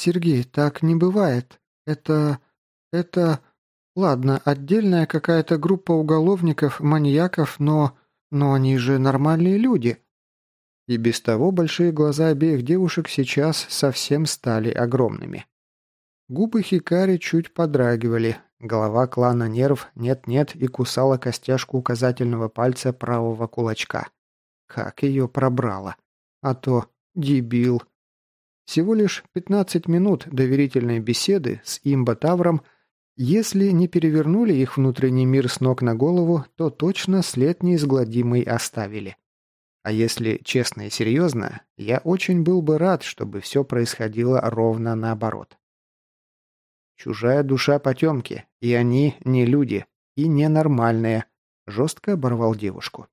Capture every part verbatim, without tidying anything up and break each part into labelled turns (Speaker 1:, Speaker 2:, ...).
Speaker 1: Сергей, так не бывает. Это... это... Ладно, отдельная какая-то группа уголовников, маньяков, но... но они же нормальные люди». И без того большие глаза обеих девушек сейчас совсем стали огромными. Губы Хикари чуть подрагивали, голова клана Нерв нет-нет и кусала костяшку указательного пальца правого кулачка. Как ее пробрало. А то дебил. Всего лишь пятнадцать минут доверительной беседы с имба-тавром. Если не перевернули их внутренний мир с ног на голову, то точно след неизгладимый оставили. А если честно и серьезно, я очень был бы рад, чтобы все происходило ровно наоборот. Чужая душа потемки, и они не люди, и ненормальные, жестко оборвал девушку.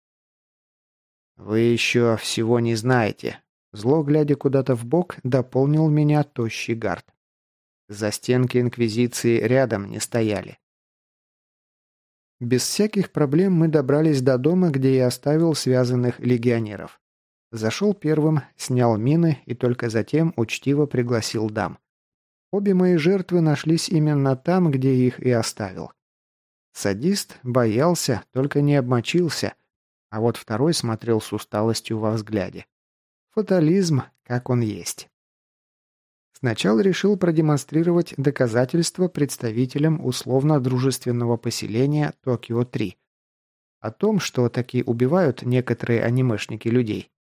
Speaker 1: «Вы еще всего не знаете», — зло, глядя куда-то вбок, дополнил меня тощий гард. За стенки Инквизиции рядом не стояли. Без всяких проблем мы добрались до дома, где я оставил связанных легионеров. Зашел первым, снял мины и только затем учтиво пригласил дам. Обе мои жертвы нашлись именно там, где их и оставил. Садист боялся, только не обмочился, а вот второй смотрел с усталостью во взгляде. Фатализм, как он есть. Сначала решил продемонстрировать доказательства представителям условно-дружественного поселения Токио-три. О том, что таки убивают некоторые анимешники людей.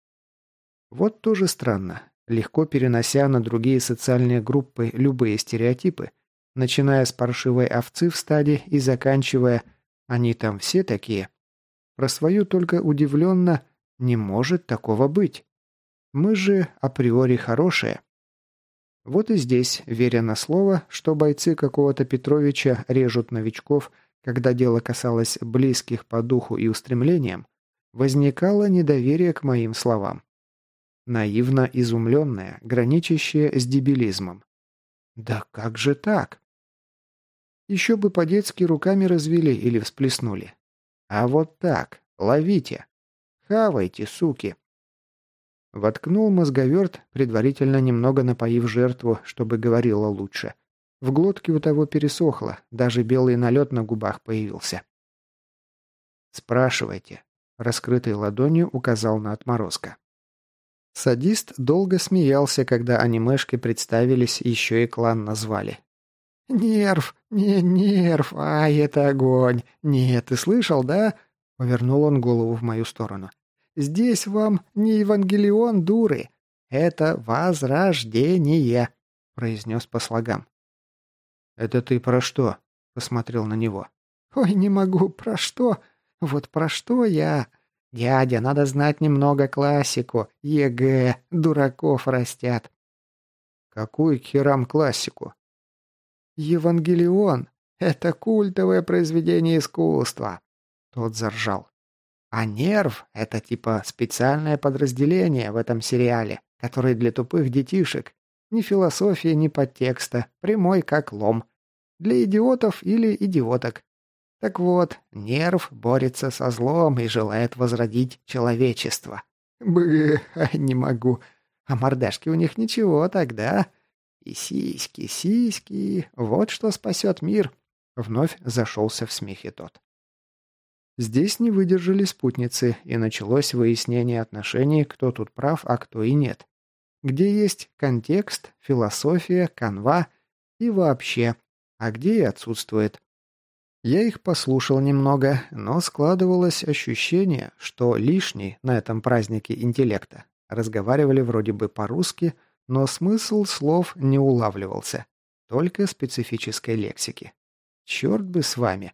Speaker 1: Вот тоже странно. Легко перенося на другие социальные группы любые стереотипы, начиная с паршивой овцы в стаде и заканчивая «они там все такие», про свою только удивленно «не может такого быть». Мы же априори хорошие. Вот и здесь, веря на слово, что бойцы какого-то Петровича режут новичков, когда дело касалось близких по духу и устремлениям, возникало недоверие к моим словам. Наивно изумленное, граничащее с дебилизмом. Да как же так? Еще бы по-детски руками развели или всплеснули. А вот так, ловите. Хавайте, суки. Воткнул мозговерт, предварительно немного напоив жертву, чтобы говорила лучше. В глотке у того пересохло, даже белый налет на губах появился. «Спрашивайте», — раскрытой ладонью указал на отморозка. Садист долго смеялся, когда анимешки представились, еще и клан назвали. «Нерв! Не нерв! Ай, это огонь! Нет, ты слышал, да?» — повернул он голову в мою сторону. «Здесь вам не Евангелион, дуры. Это возрождение!» — произнес по слогам. «Это ты про что?» — посмотрел на него. «Ой, не могу, про что? Вот про что я? Дядя, надо знать немного классику. ЕГЭ, дураков растят». «Какую к херам классику?» «Евангелион — это культовое произведение искусства», — тот заржал. «А нерв — это типа специальное подразделение в этом сериале, который для тупых детишек. Ни философии, ни подтекста, прямой как лом. Для идиотов или идиоток. Так вот, нерв борется со злом и желает возродить человечество. Бы, не могу. А мордашки у них ничего тогда. И сиськи, сиськи, вот что спасет мир». Вновь зашелся в смехе тот. Здесь не выдержали спутницы, и началось выяснение отношений, кто тут прав, а кто и нет. Где есть контекст, философия, канва и вообще, а где и отсутствует. Я их послушал немного, но складывалось ощущение, что лишний на этом празднике интеллекта. Разговаривали вроде бы по-русски, но смысл слов не улавливался, только специфической лексики. Черт бы с вами.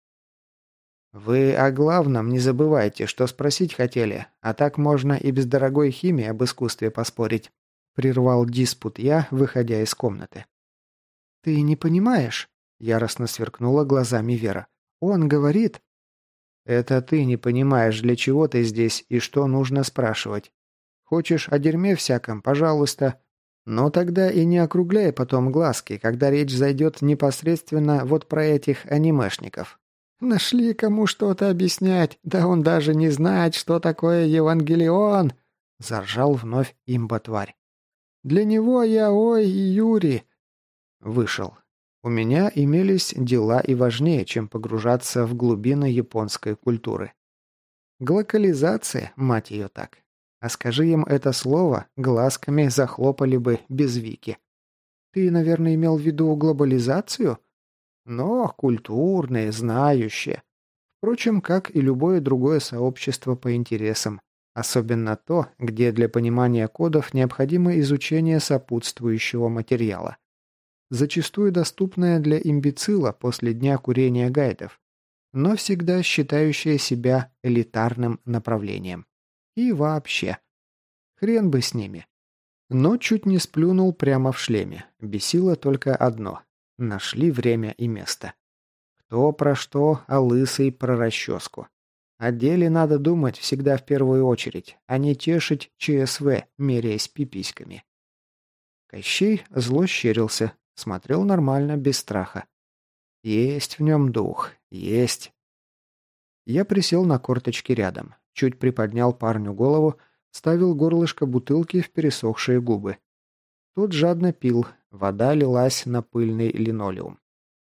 Speaker 1: «Вы о главном не забывайте, что спросить хотели, а так можно и без дорогой химии об искусстве поспорить», — прервал диспут я, выходя из комнаты. «Ты не понимаешь?» — яростно сверкнула глазами Вера. «Он говорит...» «Это ты не понимаешь, для чего ты здесь и что нужно спрашивать. Хочешь о дерьме всяком, пожалуйста. Но тогда и не округляй потом глазки, когда речь зайдет непосредственно вот про этих анимешников». «Нашли кому что-то объяснять, да он даже не знает, что такое Евангелион!» — заржал вновь имба-тварь. Для него я ой и Юрий. Вышел. У меня имелись дела и важнее, чем погружаться в глубины японской культуры. Глокализация, мать ее так. А скажи им это слово, глазками захлопали бы без Вики. Ты, наверное, имел в виду глобализацию? Но культурные, знающие. Впрочем, как и любое другое сообщество по интересам. Особенно то, где для понимания кодов необходимо изучение сопутствующего материала. Зачастую доступное для имбецила после дня курения гайдов, но всегда считающее себя элитарным направлением. И вообще. Хрен бы с ними. Но чуть не сплюнул прямо в шлеме. Бесило только одно. Нашли время и место. Кто про что, а лысый про расческу. О деле надо думать всегда в первую очередь, а не тешить ЧСВ, меряясь пиписьками. Кощей зло щерился, смотрел нормально, без страха. Есть в нем дух, есть. Я присел на корточки рядом, чуть приподнял парню голову, ставил горлышко бутылки в пересохшие губы. Тот жадно пил, вода лилась на пыльный линолеум.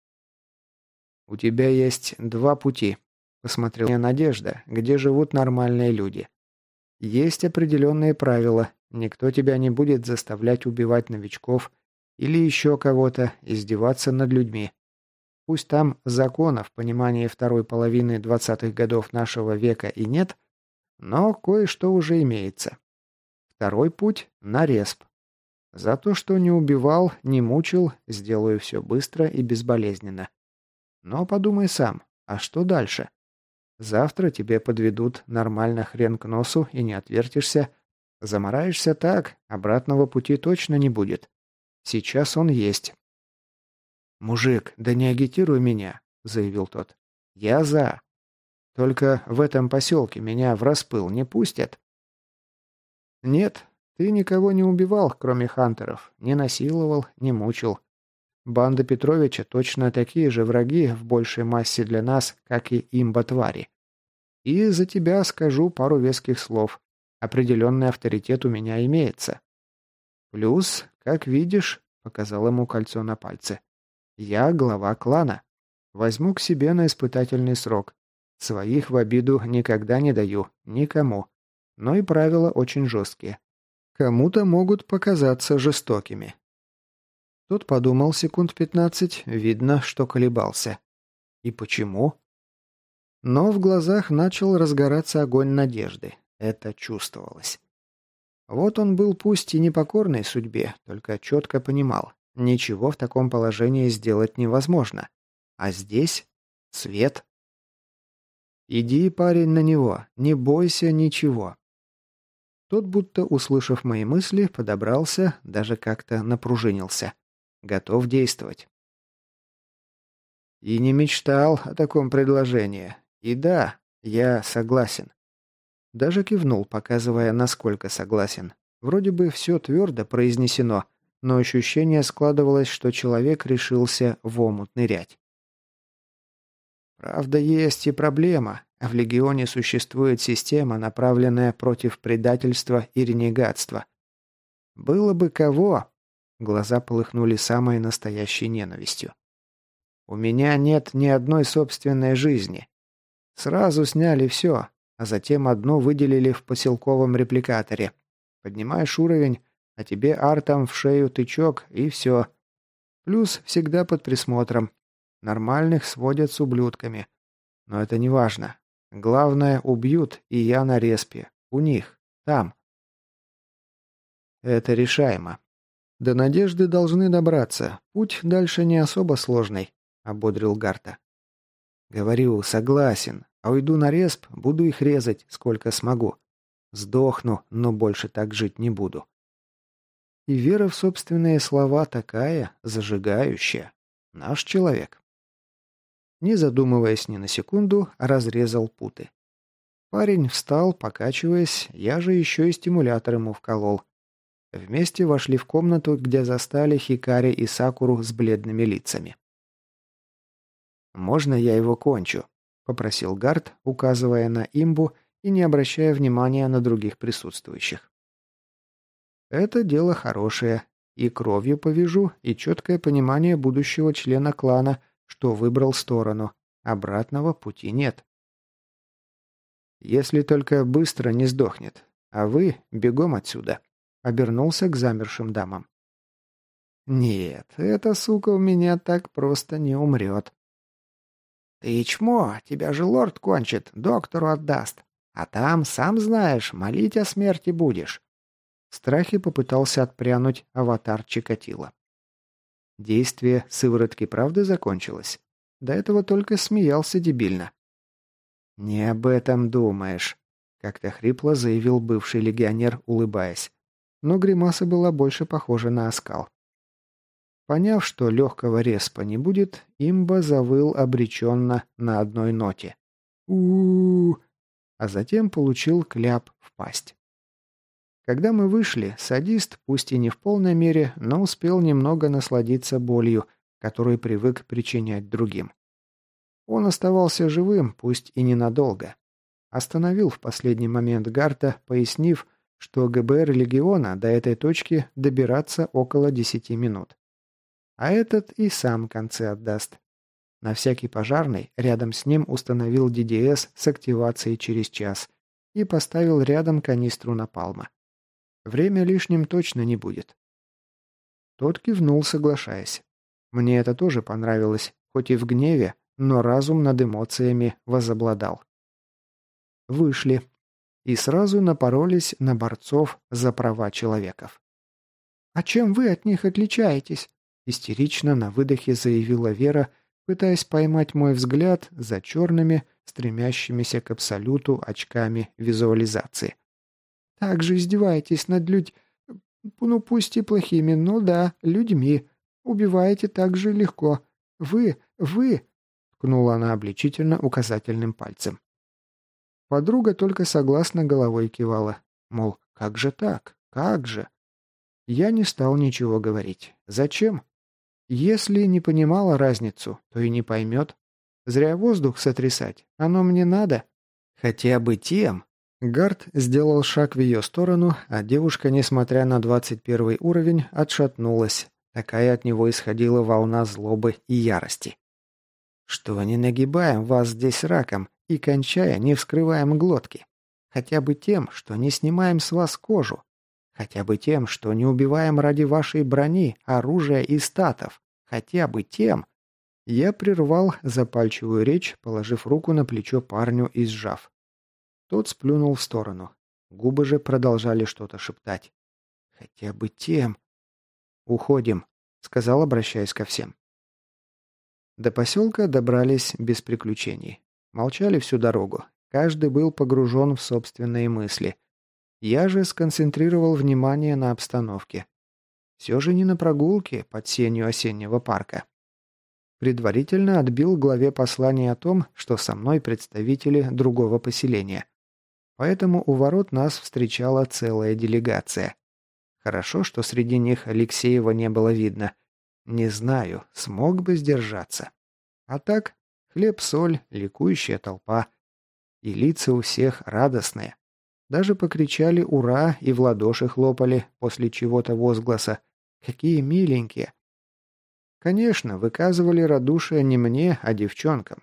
Speaker 1: «У тебя есть два пути», — посмотрел я Надежда, где живут нормальные люди. «Есть определенные правила, никто тебя не будет заставлять убивать новичков или еще кого-то, издеваться над людьми. Пусть там законов в понимании второй половины двадцатых годов нашего века и нет, но кое-что уже имеется. Второй путь – на респ. За то, что не убивал, не мучил, сделаю все быстро и безболезненно. Но подумай сам, а что дальше? Завтра тебе подведут нормально хрен к носу и не отвертишься. Замораешься так, обратного пути точно не будет. Сейчас он есть. «Мужик, да не агитируй меня», — заявил тот. «Я за. Только в этом поселке меня в распыл не пустят». «Нет, ты никого не убивал, кроме хантеров, не насиловал, не мучил. Банда Петровича точно такие же враги в большей массе для нас, как и имба-твари. И за тебя скажу пару веских слов. Определенный авторитет у меня имеется. Плюс, как видишь, — показал ему кольцо на пальце, — я глава клана. Возьму к себе на испытательный срок. Своих в обиду никогда не даю, никому. Но и правила очень жесткие. Кому-то могут показаться жестокими». Тот подумал секунд пятнадцать, видно, что колебался. И почему? Но в глазах начал разгораться огонь надежды. Это чувствовалось. Вот он был пусть и непокорной судьбе, только четко понимал, ничего в таком положении сделать невозможно. А здесь свет. «Иди, парень, на него, не бойся ничего». Тот, будто услышав мои мысли, подобрался, даже как-то напружинился. Готов действовать. И не мечтал о таком предложении. И да, я согласен. Даже кивнул, показывая, насколько согласен. Вроде бы все твердо произнесено, но ощущение складывалось, что человек решился в омут нырять. Правда, есть и проблема. В Легионе существует система, направленная против предательства и ренегатства. Было бы кого... Глаза полыхнули самой настоящей ненавистью. У меня нет ни одной собственной жизни. Сразу сняли все, а затем одну выделили в поселковом репликаторе. Поднимаешь уровень, а тебе артом в шею тычок, и все. Плюс всегда под присмотром. Нормальных сводят с ублюдками. Но это не важно. Главное, убьют, и я на респе. У них. Там. Это решаемо. До надежды должны добраться. Путь дальше не особо сложный, ободрил Гарта. Говорю, согласен. А уйду на респ, буду их резать, сколько смогу. Сдохну, но больше так жить не буду. И вера в собственные слова такая, зажигающая. Наш человек. Не задумываясь ни на секунду, разрезал путы. Парень встал, покачиваясь, я же еще и стимулятор ему вколол. Вместе вошли в комнату, где застали Хикари и Сакуру с бледными лицами. «Можно я его кончу?» – попросил Гарт, указывая на имбу и не обращая внимания на других присутствующих. Это дело хорошее. И кровью повяжу, и четкое понимание будущего члена клана, что выбрал сторону. Обратного пути нет. Если только быстро не сдохнет. А вы бегом отсюда. Обернулся к замершим дамам. Нет, эта сука у меня так просто не умрет. Ты чмо, тебя же лорд кончит, доктору отдаст. А там, сам знаешь, молить о смерти будешь. В страхе попытался отпрянуть аватар Чикатило. Действие сыворотки правды закончилось. До этого только смеялся дебильно. «Не об этом думаешь», — как-то хрипло заявил бывший легионер, улыбаясь. Но гримаса была больше похожа на оскал. Поняв, что легкого респа не будет, имба завыл обреченно на одной ноте. у, -у, -у а затем получил кляп в пасть. Когда мы вышли, садист, пусть и не в полной мере, но успел немного насладиться болью, которую привык причинять другим. Он оставался живым, пусть и ненадолго. Остановил в последний момент Гарта, пояснив, что ГБР Легиона до этой точки добираться около десяти минут. А этот и сам концы отдаст. На всякий пожарный рядом с ним установил ди ди эс с активацией через час и поставил рядом канистру напалма. Время лишним точно не будет. Тот кивнул, соглашаясь. Мне это тоже понравилось, хоть и в гневе, но разум над эмоциями возобладал. Вышли. И сразу напоролись на борцов за права человеков. «А чем вы от них отличаетесь?» Истерично на выдохе заявила Вера, пытаясь поймать мой взгляд за черными, стремящимися к абсолюту очками визуализации. «Так же издеваетесь над людь... ну пусть и плохими, но да, людьми. Убиваете так же легко. Вы, вы...» ткнула она обличительно указательным пальцем. Подруга только согласно головой кивала. Мол, как же так? Как же? Я не стал ничего говорить. Зачем? Если не понимала разницу, то и не поймет. Зря воздух сотрясать. Оно мне надо. Хотя бы тем. Гард сделал шаг в ее сторону, а девушка, несмотря на двадцать первый уровень, отшатнулась. Такая от него исходила волна злобы и ярости. Что не нагибаем вас здесь раком и, кончая, не вскрываем глотки. Хотя бы тем, что не снимаем с вас кожу. Хотя бы тем, что не убиваем ради вашей брони, оружия и статов. Хотя бы тем... Я прервал запальчивую речь, положив руку на плечо парню и сжав. Тот сплюнул в сторону. Губы же продолжали что-то шептать. «Хотя бы тем...» «Уходим», — сказал, обращаясь ко всем. До поселка добрались без приключений. Молчали всю дорогу. Каждый был погружен в собственные мысли. Я же сконцентрировал внимание на обстановке. Все же не на прогулке под сенью осеннего парка. Предварительно отбил главе послание о том, что со мной представители другого поселения. Поэтому у ворот нас встречала целая делегация. Хорошо, что среди них Алексеева не было видно. Не знаю, смог бы сдержаться. А так, хлеб-соль, ликующая толпа. И лица у всех радостные. Даже покричали «Ура!» и в ладоши хлопали после чего-то возгласа. Какие миленькие. Конечно, выказывали радушие не мне, а девчонкам.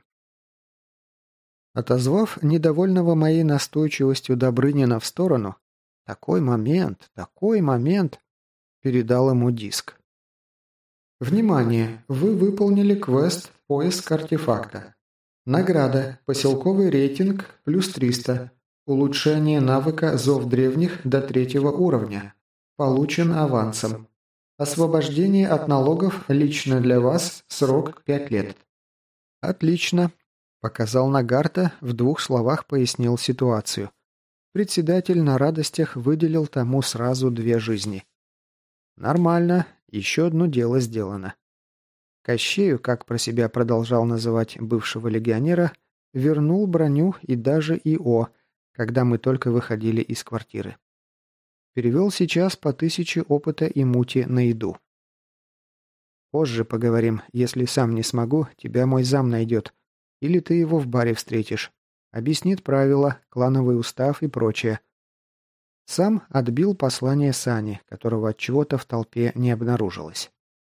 Speaker 1: Отозвав недовольного моей настойчивостью Добрынина в сторону, такой момент, такой момент, передал ему диск. Внимание! Вы выполнили квест «Поиск артефакта». Награда. Поселковый рейтинг плюс триста. Улучшение навыка «Зов древних» до третьего уровня. Получен авансом. Освобождение от налогов лично для вас. Срок пять лет. Отлично. Показал на Гарта, в двух словах пояснил ситуацию. Председатель на радостях выделил тому сразу две жизни. Нормально. Еще одно дело сделано. Кощею, как про себя продолжал называть бывшего легионера, вернул броню и даже ИО, когда мы только выходили из квартиры. Перевел сейчас по тысяче опыта и мути на еду. Позже поговорим. Если сам не смогу, тебя мой зам найдет. Или ты его в баре встретишь. Объяснит правила, клановый устав и прочее. Сам отбил послание Сани, которого от чего-то в толпе не обнаружилось.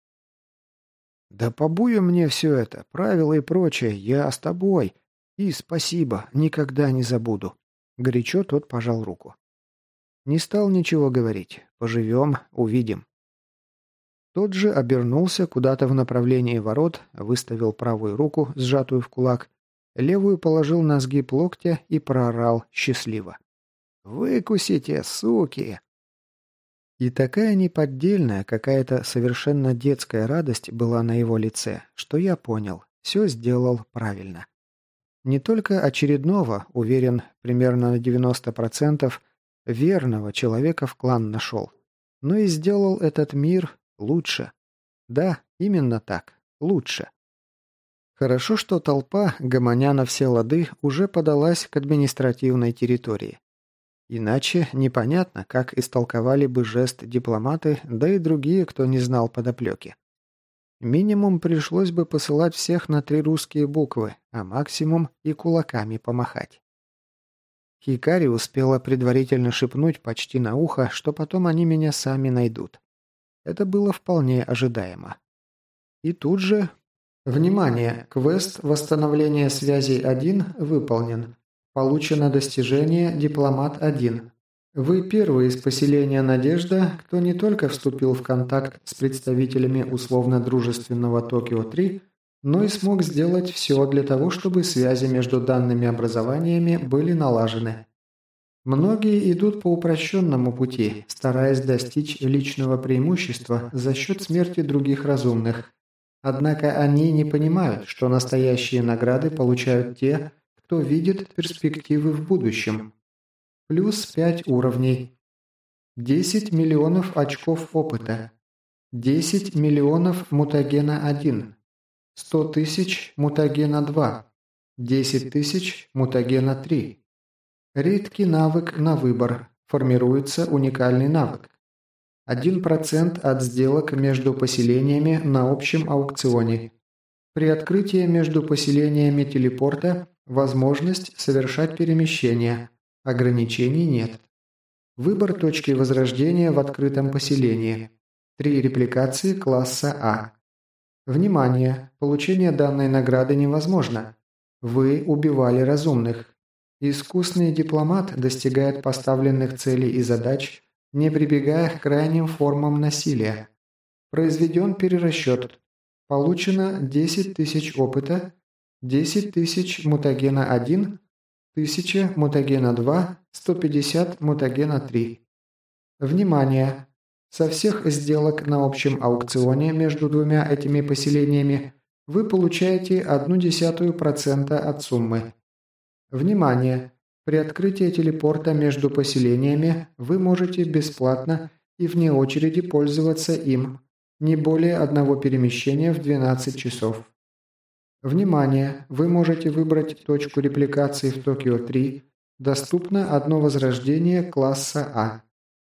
Speaker 1: «Да побуя мне все это, правила и прочее, я с тобой. И спасибо, никогда не забуду». Горячо тот пожал руку. Не стал ничего говорить. Поживем, увидим. Тот же обернулся куда-то в направлении ворот, выставил правую руку, сжатую в кулак, левую положил на сгиб локтя и проорал счастливо. «Выкусите, суки!» И такая неподдельная, какая-то совершенно детская радость была на его лице, что я понял, все сделал правильно. Не только очередного, уверен, примерно на девяносто процентов, верного человека в клан нашел, но и сделал этот мир лучше. Да, именно так, лучше. Хорошо, что толпа, гомоня на все лады, уже подалась к административной территории. Иначе непонятно, как истолковали бы жест дипломаты, да и другие, кто не знал подоплеки. Минимум пришлось бы посылать всех на три русские буквы, а максимум и кулаками помахать. Хикари успела предварительно шепнуть почти на ухо, что потом они меня сами найдут. Это было вполне ожидаемо. И тут же... Внимание! Квест «Восстановление связей один» выполнен. Получено достижение «Дипломат один». Вы первый из поселения «Надежда», кто не только вступил в контакт с представителями условно-дружественного Токио-три, но и смог сделать все для того, чтобы связи между данными образованиями были налажены. Многие идут по упрощенному пути, стараясь достичь личного преимущества за счет смерти других разумных. Однако они не понимают, что настоящие награды получают те, кто видит перспективы в будущем. Плюс пять уровней. десять миллионов очков опыта. десять миллионов мутагена один. сто тысяч мутагена два. десять тысяч мутагена три. Редкий навык на выбор. Формируется уникальный навык. один процент от сделок между поселениями на общем аукционе. При открытии между поселениями телепорта возможность совершать перемещение. Ограничений нет. Выбор точки возрождения в открытом поселении. Три репликации класса А. Внимание! Получение данной награды невозможно. Вы убивали разумных. Искусный дипломат достигает поставленных целей и задач, не прибегая к крайним формам насилия. Произведен перерасчет. Получено десять тысяч опыта, десять тысяч мутагена один, тысяча мутагена два, сто пятьдесят мутагена три. Внимание! Со всех сделок на общем аукционе между двумя этими поселениями вы получаете одну десятую процента от суммы. Внимание! При открытии телепорта между поселениями вы можете бесплатно и вне очереди пользоваться им, не более одного перемещения в двенадцать часов. Внимание! Вы можете выбрать точку репликации в Токио-три. Доступно одно возрождение класса А.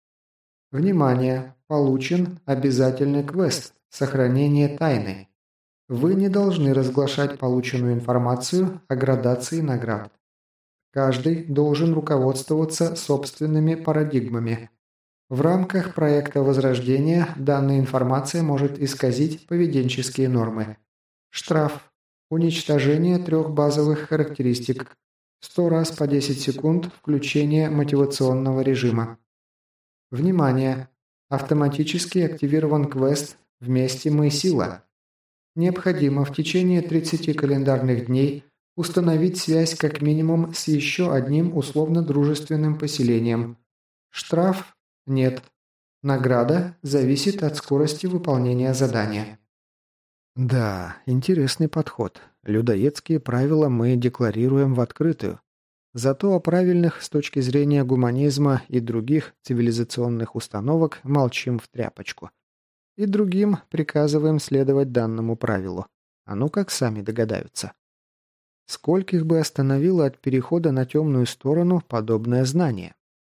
Speaker 1: Внимание! Получен обязательный квест «Сохранение тайны». Вы не должны разглашать полученную информацию о градации наград. Каждый должен руководствоваться собственными парадигмами. В рамках проекта Возрождения данная информация может исказить поведенческие нормы. Штраф. Уничтожение трех базовых характеристик. сто раз по десять секунд включение мотивационного режима. Внимание! Автоматически активирован квест «Вместе мы сила». Необходимо в течение тридцати календарных дней установить связь как минимум с еще одним условно-дружественным поселением. Штраф – нет. Награда зависит от скорости выполнения задания. Да, интересный подход. Людоедские правила мы декларируем в открытую. Зато о правильных с точки зрения гуманизма и других цивилизационных установок молчим в тряпочку. И другим приказываем следовать данному правилу. А ну как сами догадаются. Скольких бы остановило от перехода на темную сторону подобное знание?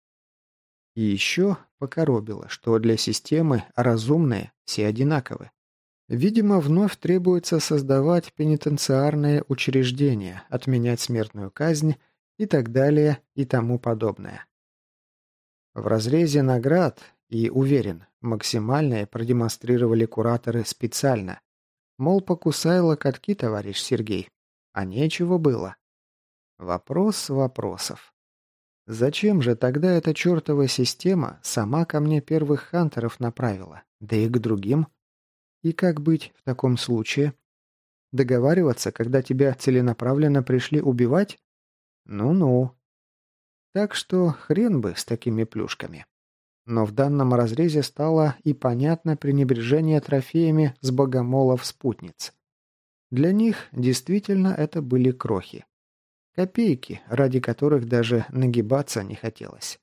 Speaker 1: И еще покоробило, что для системы разумные все одинаковы. Видимо, вновь требуется создавать пенитенциарные учреждения, отменять смертную казнь и так далее и тому подобное. В разрезе наград, и, уверен, максимальное продемонстрировали кураторы специально. Мол, покусай локотки, товарищ Сергей. А нечего было. Вопрос вопросов. Зачем же тогда эта чертова система сама ко мне первых хантеров направила, да и к другим? И как быть в таком случае? Договариваться, когда тебя целенаправленно пришли убивать? Ну-ну. Так что хрен бы с такими плюшками. Но в данном разрезе стало и понятно пренебрежение трофеями с богомолов-спутниц. Для них действительно это были крохи. Копейки, ради которых даже нагибаться не хотелось.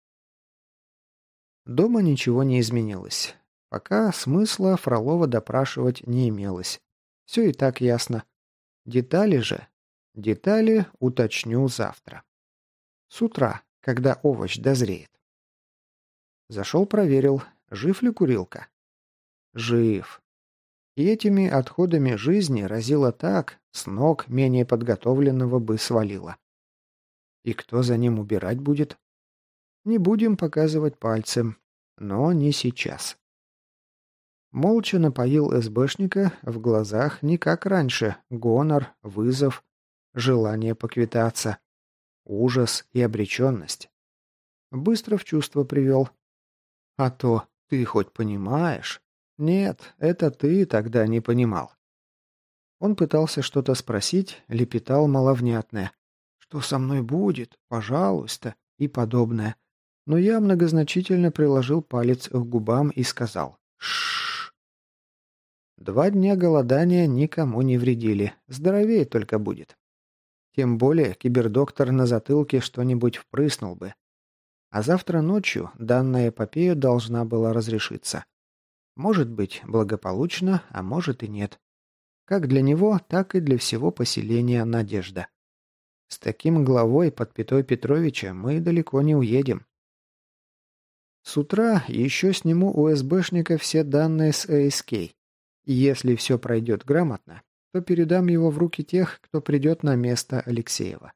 Speaker 1: Дома ничего не изменилось. Пока смысла Фролова допрашивать не имелось. Все и так ясно. Детали же... Детали уточню завтра. С утра, когда овощ дозреет. Зашел, проверил, жив ли курилка. Жив. И этими отходами жизни разило так, с ног менее подготовленного бы свалило. И кто за ним убирать будет? Не будем показывать пальцем, но не сейчас. Молча напоил СБшника, в глазах не как раньше, гонор, вызов, желание поквитаться, ужас и обреченность. Быстро в чувство привел. А то ты хоть понимаешь? Нет, это ты тогда не понимал. Он пытался что-то спросить, лепетал маловнятное. Что со мной будет? Пожалуйста. И подобное. Но я многозначительно приложил палец к губам и сказал «Шшш». Два дня голодания никому не вредили, здоровее только будет. Тем более кибердоктор на затылке что-нибудь впрыснул бы. А завтра ночью данная эпопея должна была разрешиться. Может быть, благополучно, а может и нет. Как для него, так и для всего поселения Надежда. С таким главой под пятой Петровича мы далеко не уедем. С утра еще сниму у СБшника все данные с эй эс кей. И если все пройдет грамотно, то передам его в руки тех, кто придет на место Алексеева.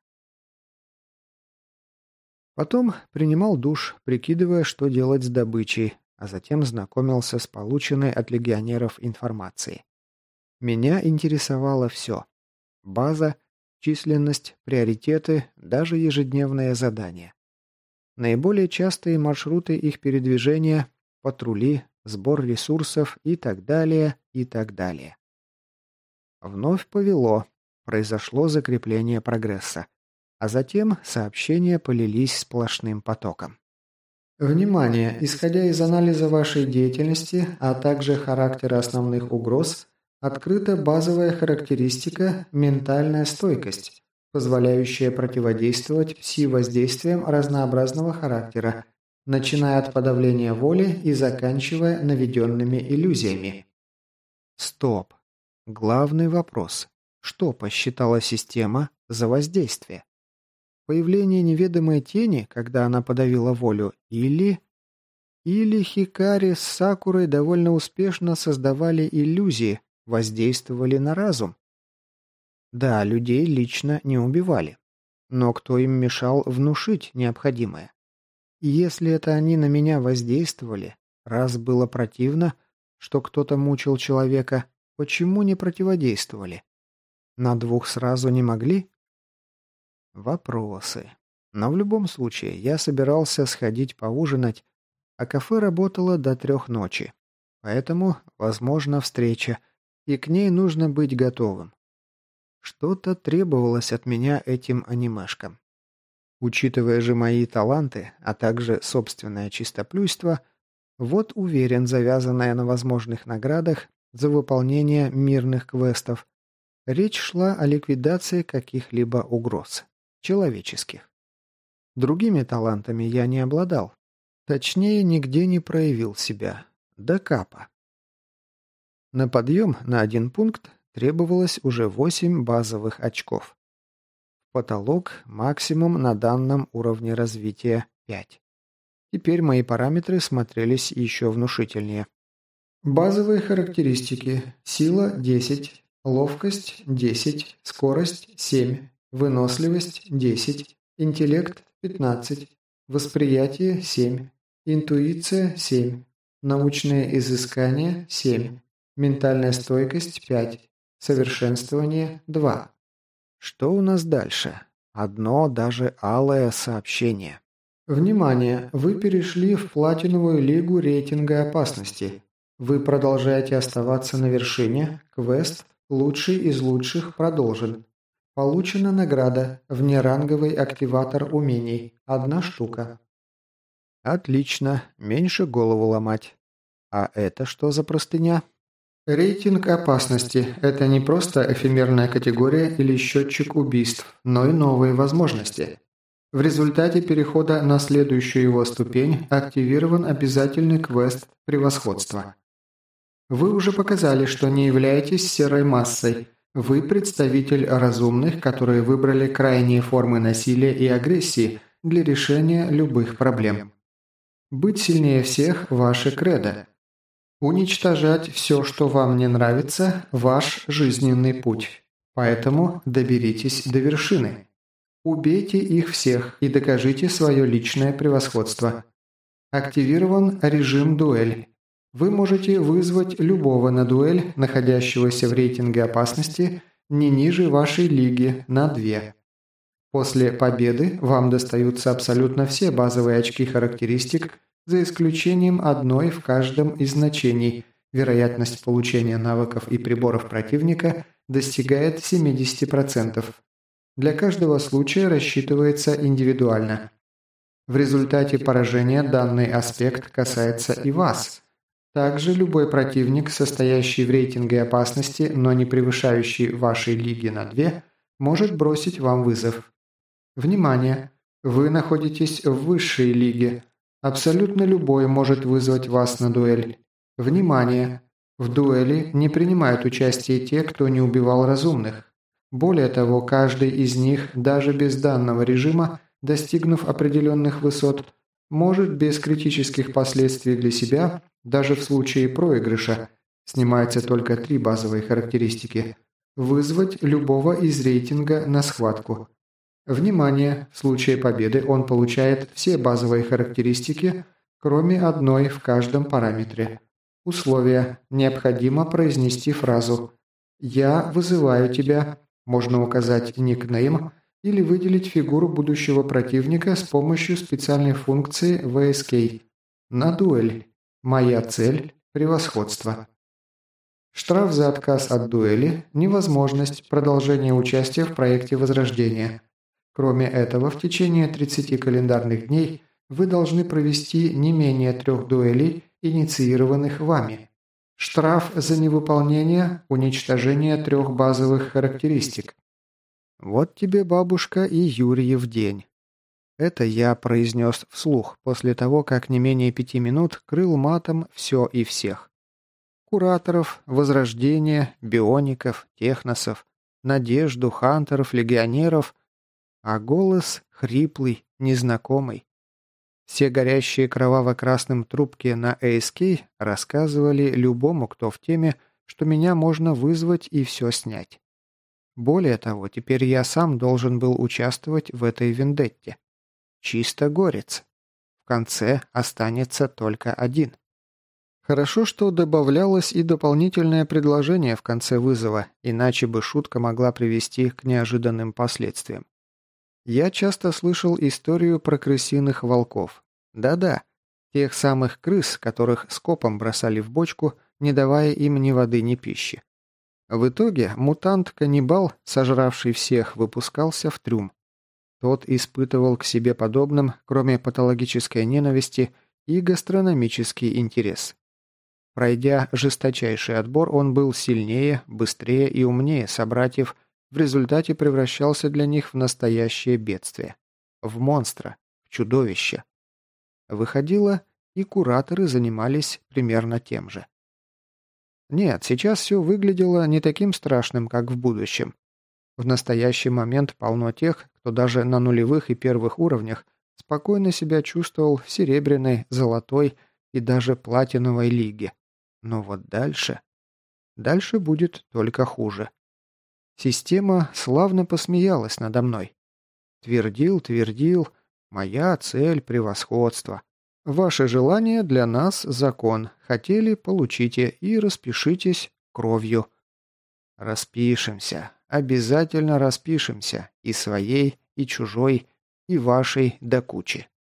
Speaker 1: Потом принимал душ, прикидывая, что делать с добычей, а затем знакомился с полученной от легионеров информацией. Меня интересовало все. База, численность, приоритеты, даже ежедневные задания. Наиболее частые маршруты их передвижения, патрули, сбор ресурсов и так далее, и так далее. Вновь повело. Произошло закрепление прогресса. А затем сообщения полились сплошным потоком. Внимание! Исходя из анализа вашей деятельности, а также характера основных угроз, открыта базовая характеристика «ментальная стойкость», позволяющая противодействовать пси-воздействиям разнообразного характера, начиная от подавления воли и заканчивая наведенными иллюзиями. Стоп. Главный вопрос. Что посчитала система за воздействие? Появление неведомой тени, когда она подавила волю, или... Или Хикари с Сакурой довольно успешно создавали иллюзии, воздействовали на разум? Да, людей лично не убивали. Но кто им мешал внушить необходимое? И если это они на меня воздействовали, раз было противно, что кто-то мучил человека, почему не противодействовали? На двух сразу не могли? Вопросы. Но в любом случае, я собирался сходить поужинать, а кафе работало до трех ночи. Поэтому, возможно, встреча, и к ней нужно быть готовым. Что-то требовалось от меня этим анимешкам. Учитывая же мои таланты, а также собственное чистоплюйство, вот уверен, завязанная на возможных наградах за выполнение мирных квестов, речь шла о ликвидации каких-либо угроз. Человеческих. Другими талантами я не обладал. Точнее, нигде не проявил себя. До капа. На подъем на один пункт требовалось уже восемь базовых очков. Потолок максимум на данном уровне развития пять. Теперь мои параметры смотрелись еще внушительнее. Базовые характеристики. Сила десять, ловкость десять, скорость семь. Выносливость – десять, интеллект – пятнадцать,
Speaker 2: Восприятие – семь. Интуиция – семь. Научные изыскания – семь. Ментальная стойкость – пять. Совершенствование – два.
Speaker 1: Что у нас дальше? Одно даже алое сообщение.
Speaker 2: Внимание! Вы перешли в платиновую лигу рейтинга опасности. Вы продолжаете оставаться на вершине. Квест «Лучший из лучших» продолжен. Получена награда «Внеранговый активатор умений». Одна штука.
Speaker 1: Отлично. Меньше голову ломать. А это что за простыня?
Speaker 2: Рейтинг опасности – это не просто эфемерная категория или счетчик убийств, но и новые возможности. В результате перехода на следующую его ступень активирован обязательный квест «Превосходство». Вы уже показали, что не являетесь серой массой. Вы представитель разумных, которые выбрали крайние формы насилия и агрессии для решения любых проблем. Быть сильнее всех – ваше кредо. Уничтожать все, что вам не нравится – ваш жизненный путь. Поэтому доберитесь до вершины. Убейте их всех и докажите свое личное превосходство. Активирован режим дуэль. Вы можете вызвать любого на дуэль, находящегося в рейтинге опасности, не ниже вашей лиги на две. После победы вам достаются абсолютно все базовые очки характеристик, за исключением одной в каждом из значений. Вероятность получения навыков и приборов противника достигает семьдесят процентов. Для каждого случая рассчитывается индивидуально. В результате поражения данный аспект касается и вас. Также любой противник, состоящий в рейтинге опасности, но не превышающий вашей лиги на две, может бросить вам вызов. Внимание! Вы находитесь в высшей лиге. Абсолютно любой может вызвать вас на дуэль. Внимание! В дуэли не принимают участие те, кто не убивал разумных. Более того, каждый из них, даже без данного режима, достигнув определенных высот, может без критических последствий для себя, даже в случае проигрыша, снимаются только три базовые характеристики, вызвать любого из рейтинга на схватку. Внимание! В случае победы он получает все базовые характеристики, кроме одной в каждом параметре. Условия. Необходимо произнести фразу «Я вызываю тебя». Можно указать никнейм или выделить фигуру будущего противника с помощью специальной функции ви эс кей. На дуэль. Моя цель – превосходство. Штраф за отказ от дуэли – невозможность продолжения участия в проекте Возрождения. Кроме этого, в течение тридцати календарных дней вы должны провести не менее трех дуэлей, инициированных вами. Штраф за невыполнение – уничтожение трех базовых характеристик.
Speaker 1: Вот тебе, бабушка, и Юрьев день. Это я произнес вслух после того, как не менее пяти минут крыл матом все и всех. Кураторов, Возрождение, биоников, техносов, Надежду, хантеров, легионеров, а голос хриплый, незнакомый. Все горящие кроваво-красным трубки на эй эс кей рассказывали любому, кто в теме, что меня можно вызвать и все снять. Более того, теперь я сам должен был участвовать в этой вендетте. Чисто горец. В конце останется только один. Хорошо, что добавлялось и дополнительное предложение в конце вызова, иначе бы шутка могла привести к неожиданным последствиям. Я часто слышал историю про крысиных волков. Да-да, тех самых крыс, которых скопом бросали в бочку, не давая им ни воды, ни пищи. В итоге мутант-каннибал, сожравший всех, выпускался в трюм. Тот испытывал к себе подобным, кроме патологической ненависти, и гастрономический интерес. Пройдя жесточайший отбор, он был сильнее, быстрее и умнее собратьев, в результате превращался для них в настоящее бедствие. В монстра, в чудовище. Выходило, и кураторы занимались примерно тем же. Нет, сейчас все выглядело не таким страшным, как в будущем. В настоящий момент полно тех, кто даже на нулевых и первых уровнях спокойно себя чувствовал в серебряной, золотой и даже платиновой лиге. Но вот дальше... Дальше будет только хуже. Система славно посмеялась надо мной. Твердил, твердил, Моя цель – превосходство.
Speaker 2: Ваше желание для нас – закон. Хотели – получите и распишитесь кровью.
Speaker 1: Распишемся. Обязательно распишемся. И своей, и чужой, и вашей до кучи.